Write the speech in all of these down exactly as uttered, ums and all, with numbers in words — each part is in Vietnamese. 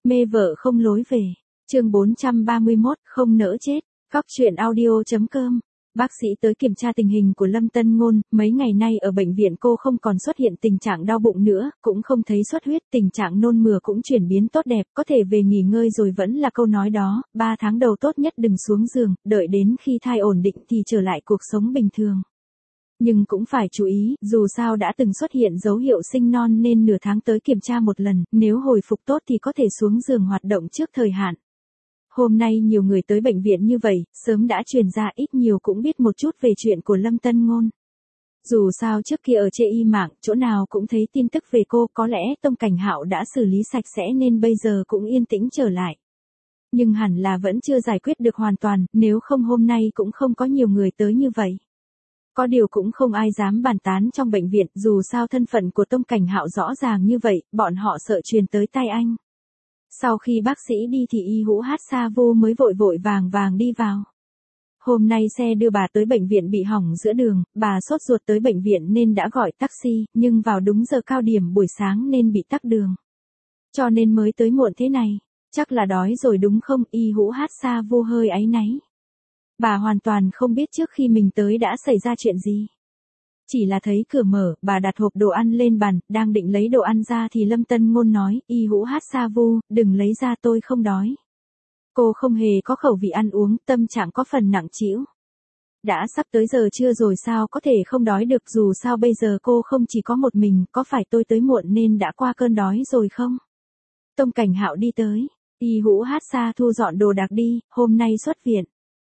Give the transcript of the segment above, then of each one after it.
Mê vợ không lối về. Chương bốn trăm ba mươi mốt, không nỡ chết. Cóc truyện audio chấm com. Bác sĩ tới kiểm tra tình hình của Lâm Tân Ngôn, mấy ngày nay ở bệnh viện cô không còn xuất hiện tình trạng đau bụng nữa, cũng không thấy xuất huyết, tình trạng nôn mửa cũng chuyển biến tốt đẹp, có thể về nghỉ ngơi rồi vẫn là câu nói đó, ba tháng đầu tốt nhất đừng xuống giường, đợi đến khi thai ổn định thì trở lại cuộc sống bình thường. Nhưng cũng phải chú ý, dù sao đã từng xuất hiện dấu hiệu sinh non nên nửa tháng tới kiểm tra một lần, nếu hồi phục tốt thì có thể xuống giường hoạt động trước thời hạn. Hôm nay nhiều người tới bệnh viện như vậy, sớm đã truyền ra ít nhiều cũng biết một chút về chuyện của Lâm Tân Ngôn. Dù sao trước kia ở trên y mạng, chỗ nào cũng thấy tin tức về cô, có lẽ Tông Cảnh Hạo đã xử lý sạch sẽ nên bây giờ cũng yên tĩnh trở lại. Nhưng hẳn là vẫn chưa giải quyết được hoàn toàn, nếu không hôm nay cũng không có nhiều người tới như vậy. Có điều cũng không ai dám bàn tán trong bệnh viện, dù sao thân phận của Tông Cảnh Hạo rõ ràng như vậy, bọn họ sợ truyền tới tai anh. Sau khi bác sĩ đi thì Y Hữu Hát Sa Vô mới vội vội vàng vàng đi vào. Hôm nay xe đưa bà tới bệnh viện bị hỏng giữa đường, bà sốt ruột tới bệnh viện nên đã gọi taxi, nhưng vào đúng giờ cao điểm buổi sáng nên bị tắc đường. Cho nên mới tới muộn thế này. Chắc là đói rồi đúng không? Y Hữu Hát Sa Vô hơi áy náy. Bà hoàn toàn không biết trước khi mình tới đã xảy ra chuyện gì. Chỉ là thấy cửa mở, bà đặt hộp đồ ăn lên bàn, đang định lấy đồ ăn ra thì Lâm Tân Ngôn nói, Y Hữu Hát Sa Vu, đừng lấy ra tôi không đói. Cô không hề có khẩu vị ăn uống, tâm trạng có phần nặng trĩu. Đã sắp tới giờ trưa rồi sao có thể không đói được, dù sao bây giờ cô không chỉ có một mình, có phải tôi tới muộn nên đã qua cơn đói rồi không? Tông Cảnh Hạo đi tới, Y Hữu Hát Sa thu dọn đồ đạc đi, hôm nay xuất viện.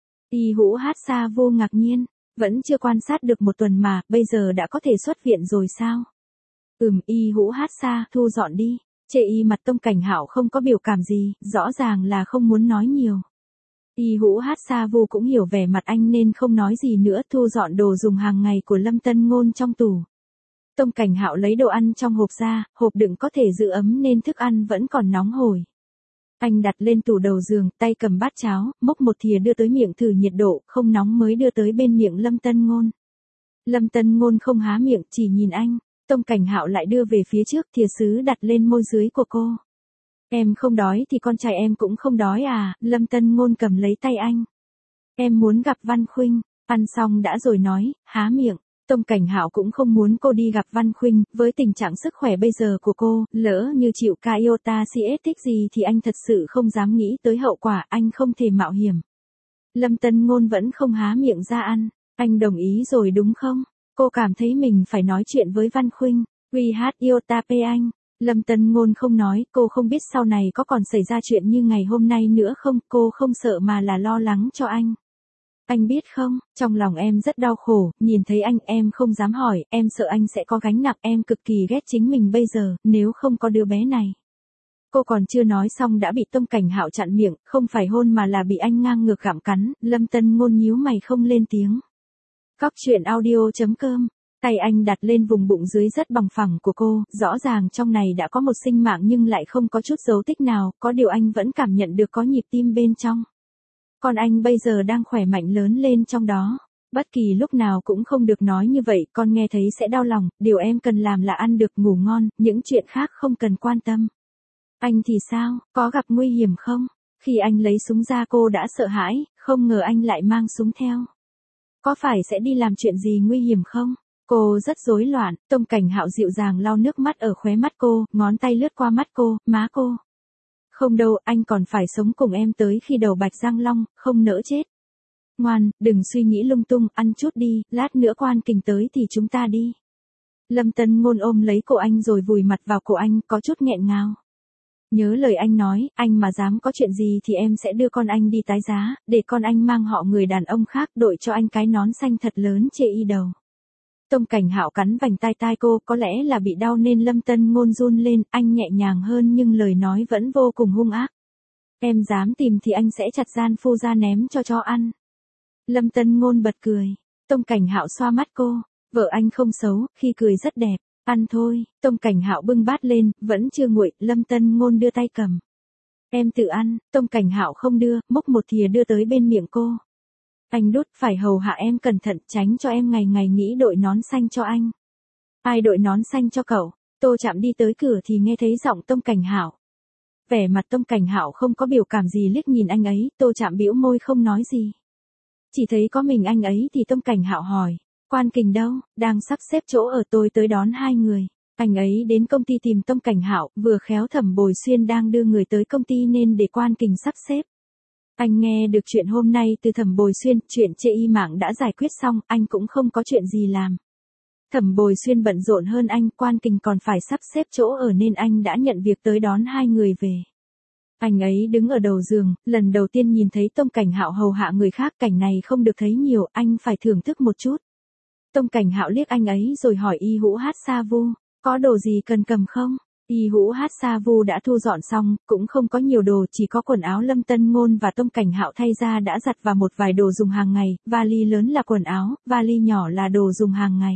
Y Hữu Hát Sa Vô ngạc nhiên. Vẫn chưa quan sát được một tuần mà, bây giờ đã có thể xuất viện rồi sao? Ừm, Y Hữu Hát Sa, thu dọn đi. Chê y mặt Tông Cảnh Hạo không có biểu cảm gì, rõ ràng là không muốn nói nhiều. Y Hữu Hát Sa Vô cũng hiểu vẻ mặt anh nên không nói gì nữa, thu dọn đồ dùng hàng ngày của Lâm Tân Ngôn trong tủ. Tông Cảnh Hạo lấy đồ ăn trong hộp ra, hộp đựng có thể giữ ấm nên thức ăn vẫn còn nóng hổi. Anh đặt lên tủ đầu giường, tay cầm bát cháo, múc một thìa đưa tới miệng thử nhiệt độ, không nóng mới đưa tới bên miệng Lâm Tân Ngôn. Lâm Tân Ngôn không há miệng, chỉ nhìn anh. Tông Cảnh Hạo lại đưa về phía trước, thìa sứ đặt lên môi dưới của cô. Em không đói thì con trai em cũng không đói à? Lâm Tân Ngôn cầm lấy tay anh. Em muốn gặp Văn Khuynh. Ăn xong đã rồi nói, há miệng. Tông Cảnh Hạo cũng không muốn cô đi gặp Văn Khuynh, với tình trạng sức khỏe bây giờ của cô, lỡ như chịu ca iota siết thích gì thì anh thật sự không dám nghĩ tới hậu quả, anh không thể mạo hiểm. Lâm Tân Ngôn vẫn không há miệng ra ăn, anh đồng ý rồi đúng không? Cô cảm thấy mình phải nói chuyện với Văn Khuynh, we had iota pe anh. Lâm Tân Ngôn không nói, cô không biết sau này có còn xảy ra chuyện như ngày hôm nay nữa không, cô không sợ mà là lo lắng cho anh. Anh biết không, trong lòng em rất đau khổ, nhìn thấy anh em không dám hỏi, em sợ anh sẽ có gánh nặng, em cực kỳ ghét chính mình bây giờ, nếu không có đứa bé này. Cô còn chưa nói xong đã bị Tông Cảnh Hạo chặn miệng, không phải hôn mà là bị anh ngang ngược gặm cắn, Lâm Tân Ngôn nhíu mày không lên tiếng. Cóc truyện audio chấm com, tay anh đặt lên vùng bụng dưới rất bằng phẳng của cô, rõ ràng trong này đã có một sinh mạng nhưng lại không có chút dấu tích nào, có điều anh vẫn cảm nhận được có nhịp tim bên trong. Còn anh bây giờ đang khỏe mạnh lớn lên trong đó. Bất kỳ lúc nào cũng không được nói như vậy, con nghe thấy sẽ đau lòng, điều em cần làm là ăn được ngủ ngon, những chuyện khác không cần quan tâm. Anh thì sao, có gặp nguy hiểm không? Khi anh lấy súng ra cô đã sợ hãi, không ngờ anh lại mang súng theo. Có phải sẽ đi làm chuyện gì nguy hiểm không? Cô rất rối loạn, Tông Cảnh Hạo dịu dàng lau nước mắt ở khóe mắt cô, ngón tay lướt qua mắt cô, má cô. Không đâu, anh còn phải sống cùng em tới khi đầu bạch răng long, không nỡ chết. Ngoan, đừng suy nghĩ lung tung, ăn chút đi, lát nữa Quan Kình tới thì chúng ta đi. Lâm Tân Ngôn ôm lấy cổ anh rồi vùi mặt vào cổ anh, có chút nghẹn ngào. Nhớ lời anh nói, anh mà dám có chuyện gì thì em sẽ đưa con anh đi tái giá, để con anh mang họ người đàn ông khác đội cho anh cái nón xanh thật lớn chê y đầu. Tông Cảnh Hạo cắn vành tai tai cô, có lẽ là bị đau nên Lâm Tân Ngôn run lên, anh nhẹ nhàng hơn nhưng lời nói vẫn vô cùng hung ác. Em dám tìm thì anh sẽ chặt gian phu ra ném cho chó ăn. Lâm Tân Ngôn bật cười, Tông Cảnh Hạo xoa mắt cô, vợ anh không xấu, khi cười rất đẹp, ăn thôi. Tông Cảnh Hạo bưng bát lên, vẫn chưa nguội, Lâm Tân Ngôn đưa tay cầm. Em tự ăn, Tông Cảnh Hạo không đưa, múc một thìa đưa tới bên miệng cô. Anh đút, phải hầu hạ em cẩn thận, tránh cho em ngày ngày nghĩ đội nón xanh cho anh. Ai đội nón xanh cho cậu? Tô Chạm đi tới cửa thì nghe thấy giọng Tông Cảnh Hạo. Vẻ mặt Tông Cảnh Hạo không có biểu cảm gì liếc nhìn anh ấy, Tô Trạm bĩu môi không nói gì. Chỉ thấy có mình anh ấy thì Tông Cảnh Hạo hỏi, Quan Kình đâu, đang sắp xếp chỗ ở tôi tới đón hai người. Anh ấy đến công ty tìm Tông Cảnh Hạo, vừa khéo Thẩm Bồi Xuyên đang đưa người tới công ty nên để Quan Kình sắp xếp. Anh nghe được chuyện hôm nay từ Thẩm Bồi Xuyên, chuyện chê y mạng đã giải quyết xong, anh cũng không có chuyện gì làm. Thẩm Bồi Xuyên bận rộn hơn anh, Quan Kình còn phải sắp xếp chỗ ở nên anh đã nhận việc tới đón hai người về. Anh ấy đứng ở đầu giường, lần đầu tiên nhìn thấy Tông Cảnh Hạo hầu hạ người khác, cảnh này không được thấy nhiều, anh phải thưởng thức một chút. Tông Cảnh Hạo liếc anh ấy rồi hỏi Y Hữu Hát Sa Vu, có đồ gì cần cầm không? Y Hữu Hát Sa Vu đã thu dọn xong, cũng không có nhiều đồ, chỉ có quần áo Lâm Tân Ngôn và Tông Cảnh Hạo thay ra đã giặt và một vài đồ dùng hàng ngày, vali lớn là quần áo, vali nhỏ là đồ dùng hàng ngày.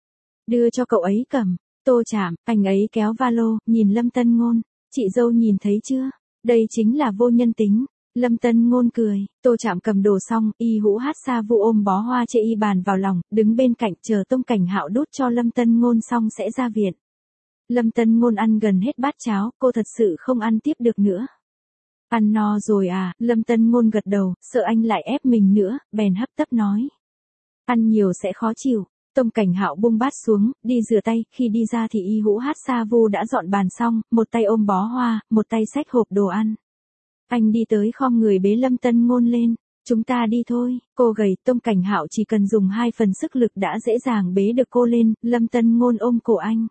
Đưa cho cậu ấy cầm. Tô Trạm, anh ấy kéo valo, nhìn Lâm Tân Ngôn, chị dâu nhìn thấy chưa? Đây chính là vô nhân tính. Lâm Tân Ngôn cười, Tô Trạm cầm đồ xong, Y Hữu Hát Sa Vu ôm bó hoa chê y bàn vào lòng, đứng bên cạnh chờ Tông Cảnh Hạo đút cho Lâm Tân Ngôn xong sẽ ra viện. Lâm Tân Ngôn ăn gần hết bát cháo, cô thật sự không ăn tiếp được nữa. Ăn no rồi à, Lâm Tân Ngôn gật đầu, sợ anh lại ép mình nữa, bèn hấp tấp nói. Ăn nhiều sẽ khó chịu. Tông Cảnh Hạo buông bát xuống, đi rửa tay, khi đi ra thì Y Hữu Hát Sa Vu đã dọn bàn xong, một tay ôm bó hoa, một tay xách hộp đồ ăn. Anh đi tới khom người bế Lâm Tân Ngôn lên, chúng ta đi thôi, cô gầy, Tông Cảnh Hạo chỉ cần dùng hai phần sức lực đã dễ dàng bế được cô lên, Lâm Tân Ngôn ôm cổ anh.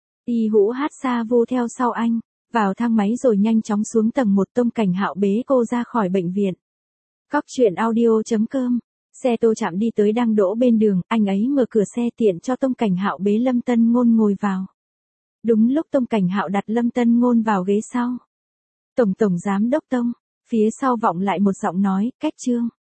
Y Hữu Hát Sa Vu theo sau anh, vào thang máy rồi nhanh chóng xuống tầng một, Tông Cảnh Hạo bế cô ra khỏi bệnh viện. Cóc truyện audio chấm com. Xe Tô Trạm đi tới đang đỗ bên đường, anh ấy mở cửa xe tiện cho Tông Cảnh Hạo bế Lâm Tân Ngôn ngồi vào. Đúng lúc Tông Cảnh Hạo đặt Lâm Tân Ngôn vào ghế sau. Tổng tổng giám đốc Tông, phía sau vọng lại một giọng nói, cách trương.